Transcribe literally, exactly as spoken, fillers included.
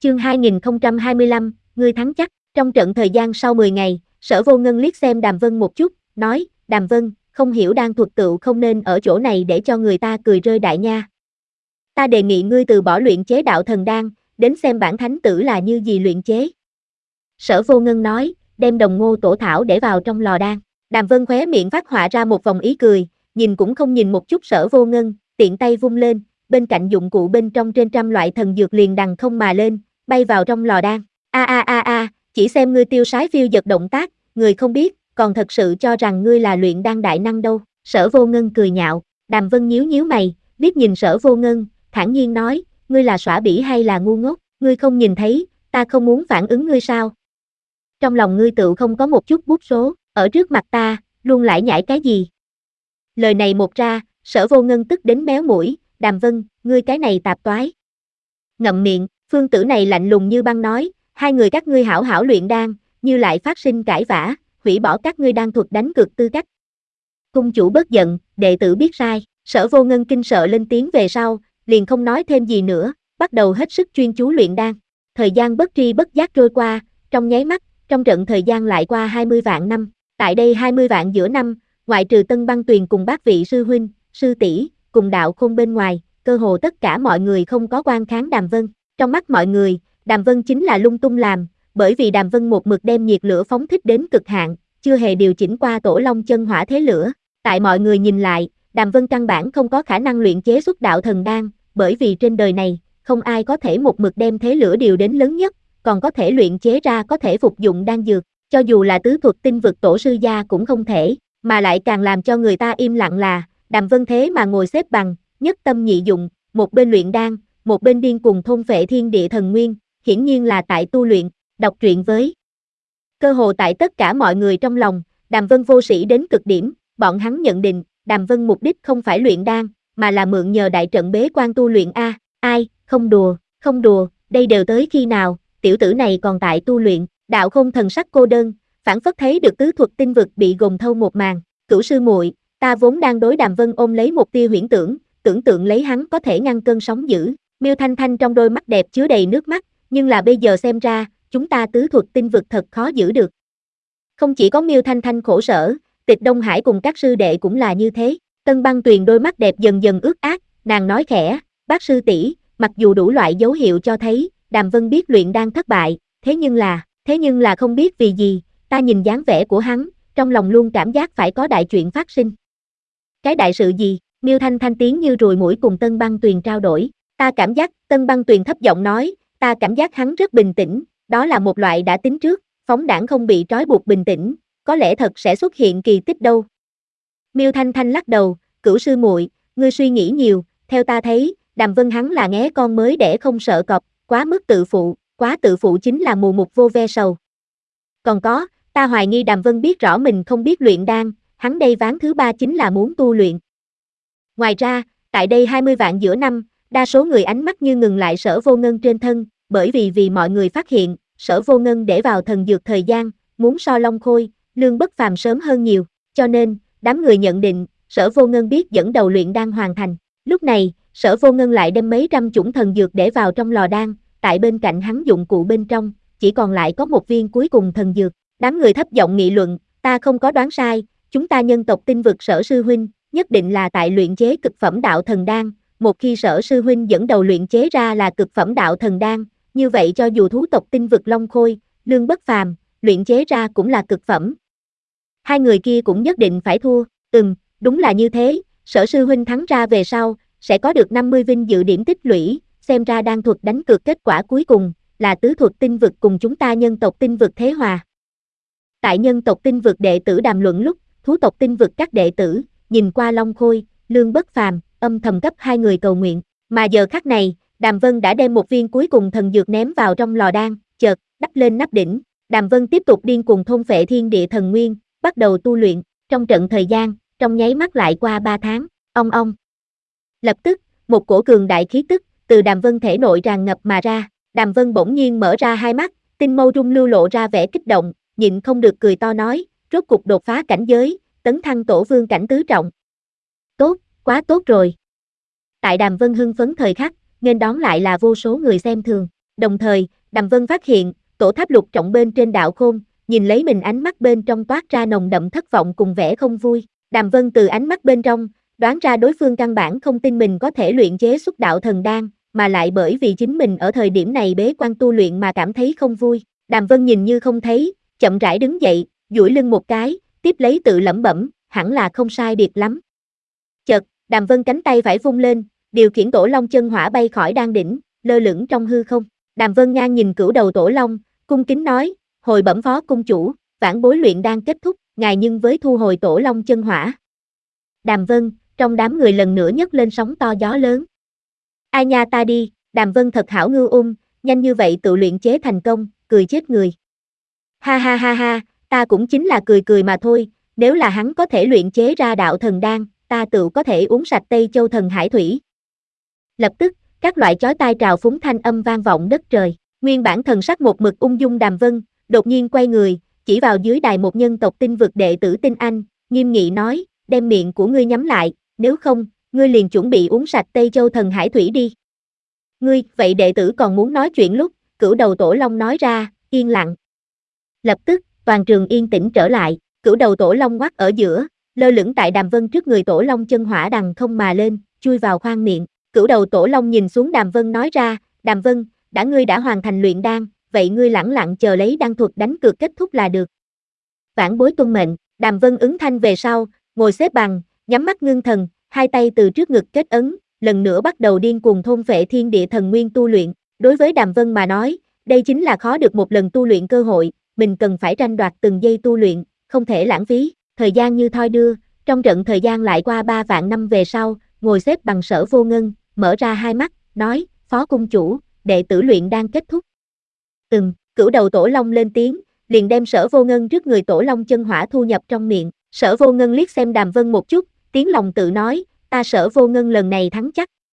Chương hai nghìn không trăm hai mươi lăm, ngươi thắng chắc. Trong trận thời gian sau mười ngày, Sở Vô Ngân liếc xem Đàm Vân một chút, nói, Đàm Vân, không hiểu đan thuật tựu không nên ở chỗ này để cho người ta cười rơi đại nha. Ta đề nghị ngươi từ bỏ luyện chế đạo thần đan, đến xem bản thánh tử là như gì luyện chế. Sở Vô Ngân nói, đem đồng ngô tổ thảo để vào trong lò đan. Đàm Vân khóe miệng phát họa ra một vòng ý cười, nhìn cũng không nhìn một chút Sở Vô Ngân, tiện tay vung lên, bên cạnh dụng cụ bên trong trên trăm loại thần dược liền đằng không mà lên, bay vào trong lò đan. A a a a, chỉ xem ngươi tiêu sái phiêu dật động tác, người không biết, còn thật sự cho rằng ngươi là luyện đan đại năng đâu. Sở Vô Ngân cười nhạo. Đàm Vân nhíu nhíu mày, liếc nhìn Sở Vô Ngân, thản nhiên nói, ngươi là xõa bỉ hay là ngu ngốc, ngươi không nhìn thấy, ta không muốn phản ứng ngươi sao? Trong lòng ngươi tựu không có một chút bút số, ở trước mặt ta, luôn lải nhải cái gì? Lời này một ra, Sở Vô Ngân tức đến méo mũi, Đàm Vân, ngươi cái này tạp toái. Ngậm miệng, phương tử này lạnh lùng như băng nói, hai người các ngươi hảo hảo luyện đan, như lại phát sinh cãi vã, hủy bỏ các ngươi đan thuật đánh cược tư cách. Cung chủ bớt giận, đệ tử biết sai. Sở Vô Ngân kinh sợ lên tiếng về sau, liền không nói thêm gì nữa, bắt đầu hết sức chuyên chú luyện đan. Thời gian bất tri bất giác trôi qua, trong nháy mắt, trong trận thời gian lại qua hai mươi vạn năm. Tại đây hai mươi vạn giữa năm, ngoại trừ Tân Băng Tuyền cùng bác vị sư huynh, sư tỷ, cùng đạo khôn bên ngoài, cơ hồ tất cả mọi người không có quan kháng Đàm Vân. Trong mắt mọi người, Đàm Vân chính là lung tung làm, bởi vì Đàm Vân một mực đem nhiệt lửa phóng thích đến cực hạn, chưa hề điều chỉnh qua tổ long chân hỏa thế lửa. Tại mọi người nhìn lại, Đàm Vân căn bản không có khả năng luyện chế xuất đạo thần đan, bởi vì trên đời này, không ai có thể một mực đem thế lửa điều đến lớn nhất, còn có thể luyện chế ra có thể phục dụng đan dược, cho dù là tứ thuật tinh vực tổ sư gia cũng không thể, mà lại càng làm cho người ta im lặng là, Đàm Vân thế mà ngồi xếp bằng, nhất tâm nhị dụng, một bên luyện đan, một bên điên cùng thôn phệ thiên địa thần nguyên, hiển nhiên là tại tu luyện. Đọc truyện với cơ hồ tại tất cả mọi người trong lòng, Đàm Vân vô sĩ đến cực điểm, bọn hắn nhận định, Đàm Vân mục đích không phải luyện đan, mà là mượn nhờ đại trận bế quan tu luyện a. Ai, không đùa, không đùa, đây đều tới khi nào, tiểu tử này còn tại tu luyện. Đạo Khôn thần sắc cô đơn, phảng phất thấy được tứ thuật tinh vực bị gồm thâu một màn. Cửu sư muội, ta vốn đang đối Đàm Vân ôm lấy một tia huyễn tưởng, tưởng tượng lấy hắn có thể ngăn cơn sóng dữ. Miêu Thanh Thanh trong đôi mắt đẹp chứa đầy nước mắt, nhưng là bây giờ xem ra, chúng ta tứ thuật tinh vực thật khó giữ được. Không chỉ có Miêu Thanh Thanh khổ sở, Tịch Đông Hải cùng các sư đệ cũng là như thế. Tân Băng Tuyền đôi mắt đẹp dần dần ướt át, nàng nói khẽ, bác sư tỷ, mặc dù đủ loại dấu hiệu cho thấy, Đàm Vân biết luyện đan thất bại, thế nhưng là, thế nhưng là không biết vì gì, ta nhìn dáng vẻ của hắn, trong lòng luôn cảm giác phải có đại chuyện phát sinh. Cái đại sự gì? Miêu Thanh Thanh tiếng như ruồi muỗi cùng Tân Băng Tuyền trao đổi. Ta cảm giác, Tân Băng Tuyền thấp giọng nói, ta cảm giác hắn rất bình tĩnh, đó là một loại đã tính trước, phóng đãng không bị trói buộc bình tĩnh, có lẽ thật sẽ xuất hiện kỳ tích đâu. Miêu Thanh Thanh lắc đầu, Cửu sư muội, ngươi suy nghĩ nhiều, theo ta thấy, Đàm Vân hắn là nghé con mới đẻ không sợ cọp, quá mức tự phụ, quá tự phụ chính là mù mục vô ve sầu. Còn có, ta hoài nghi Đàm Vân biết rõ mình không biết luyện đan, hắn đây ván thứ ba chính là muốn tu luyện. Ngoài ra, tại đây hai mươi vạn giữa năm, đa số người ánh mắt như ngừng lại Sở Vô Ngân trên thân, bởi vì vì mọi người phát hiện, Sở Vô Ngân để vào thần dược thời gian, muốn so Long Khôi, Lương Bất Phàm sớm hơn nhiều, cho nên, đám người nhận định, Sở Vô Ngân biết dẫn đầu luyện đan hoàn thành. Lúc này, Sở Vô Ngân lại đem mấy trăm chủng thần dược để vào trong lò đan, tại bên cạnh hắn dụng cụ bên trong, chỉ còn lại có một viên cuối cùng thần dược. Đám người thấp giọng nghị luận, ta không có đoán sai, chúng ta nhân tộc tinh vực Sở sư huynh, nhất định là tại luyện chế cực phẩm đạo thần đan, một khi Sở sư huynh dẫn đầu luyện chế ra là cực phẩm đạo thần đan, như vậy cho dù thú tộc tinh vực Long Khôi, Lương Bất Phàm, luyện chế ra cũng là cực phẩm. Hai người kia cũng nhất định phải thua, ừm, đúng là như thế, Sở sư huynh thắng ra về sau, sẽ có được năm mươi vinh dự điểm tích lũy, xem ra đan thuật đánh cược kết quả cuối cùng, là tứ thuật tinh vực cùng chúng ta nhân tộc tinh vực thế hòa. Tại nhân tộc tinh vực đệ tử đàm luận lúc, thú tộc tinh vực các đệ tử, nhìn qua Long Khôi, Lương Bất Phàm, âm thầm cấp hai người cầu nguyện, mà giờ khắc này, Đàm Vân đã đem một viên cuối cùng thần dược ném vào trong lò đan, chợt, đắp lên nắp đỉnh, Đàm Vân tiếp tục điên cuồng thôn phệ thiên địa thần nguyên, bắt đầu tu luyện, trong trận thời gian, trong nháy mắt lại qua ba tháng, ong ong. Lập tức, một cổ cường đại khí tức, từ Đàm Vân thể nội tràn ngập mà ra, Đàm Vân bỗng nhiên mở ra hai mắt, tinh mâu trung lưu lộ ra vẻ kích động, nhịn không được cười to nói, rốt cục đột phá cảnh giới, tấn thăng tổ vương cảnh tứ trọng. Tốt, quá tốt rồi. Tại Đàm Vân hưng phấn thời khắc, nên đón lại là vô số người xem thường. Đồng thời, Đàm Vân phát hiện, tổ tháp lục trọng bên trên đạo khôn, nhìn lấy mình ánh mắt bên trong toát ra nồng đậm thất vọng cùng vẻ không vui. Đàm Vân từ ánh mắt bên trong, đoán ra đối phương căn bản không tin mình có thể luyện chế xuất đạo thần đan, mà lại bởi vì chính mình ở thời điểm này bế quan tu luyện mà cảm thấy không vui. Đàm Vân nhìn như không thấy, chậm rãi đứng dậy, duỗi lưng một cái, tiếp lấy tự lẩm bẩm, hẳn là không sai biệt lắm. Chợt, Đàm Vân cánh tay phải vung lên, điều khiển tổ long chân hỏa bay khỏi đan đỉnh, lơ lửng trong hư không. Đàm Vân ngang nhìn cửu đầu tổ long, cung kính nói, hồi bẩm phó cung chủ, vãn bối luyện đang kết thúc, ngài nhưng với thu hồi tổ long chân hỏa. Đàm Vân, trong đám người lần nữa nhấc lên sóng to gió lớn. Ai nha ta đi, Đàm Vân thật hảo ngư ung, nhanh như vậy tự luyện chế thành công, cười chết người. Ha ha ha ha, ta cũng chính là cười cười mà thôi, nếu là hắn có thể luyện chế ra đạo thần đan, ta tự có thể uống sạch Tây Châu thần hải thủy. Lập tức, các loại chói tai trào phúng thanh âm vang vọng đất trời, nguyên bản thần sắc một mực ung dung Đàm Vân, đột nhiên quay người, chỉ vào dưới đài một nhân tộc tinh vực đệ tử Tinh Anh, nghiêm nghị nói, đem miệng của ngươi nhắm lại, nếu không, ngươi liền chuẩn bị uống sạch Tây Châu thần hải thủy đi. Ngươi, vậy đệ tử còn muốn nói chuyện lúc, cửu đầu tổ long nói ra, yên lặng. Lập tức, toàn trường yên tĩnh trở lại, cửu đầu tổ long ngoắt ở giữa, lơ lửng tại Đàm Vân trước người tổ long chân hỏa đằng không mà lên, chui vào khoang miệng. Cửu đầu tổ long nhìn xuống Đàm Vân nói ra, Đàm Vân, đã ngươi đã hoàn thành luyện đan, vậy ngươi lẳng lặng chờ lấy đan thuật đánh cược kết thúc là được. Vãn bối tuân mệnh, Đàm Vân ứng thanh về sau, ngồi xếp bằng, nhắm mắt ngưng thần, hai tay từ trước ngực kết ấn, lần nữa bắt đầu điên cuồng thôn phệ thiên địa thần nguyên tu luyện. Đối với Đàm Vân mà nói, đây chính là khó được một lần tu luyện cơ hội, mình cần phải tranh đoạt từng giây tu luyện, không thể lãng phí. Thời gian như thoi đưa, trong trận thời gian lại qua ba vạn năm về sau, ngồi xếp bằng Sở Vô Ngân, mở ra hai mắt, nói, phó cung chủ, đệ tử luyện đang kết thúc. Ừm, cửu đầu tổ long lên tiếng, liền đem Sở Vô Ngân trước người tổ long chân hỏa thu nhập trong miệng. Sở Vô Ngân liếc xem Đàm Vân một chút, tiếng lòng tự nói, ta Sở Vô Ngân lần này thắng chắc.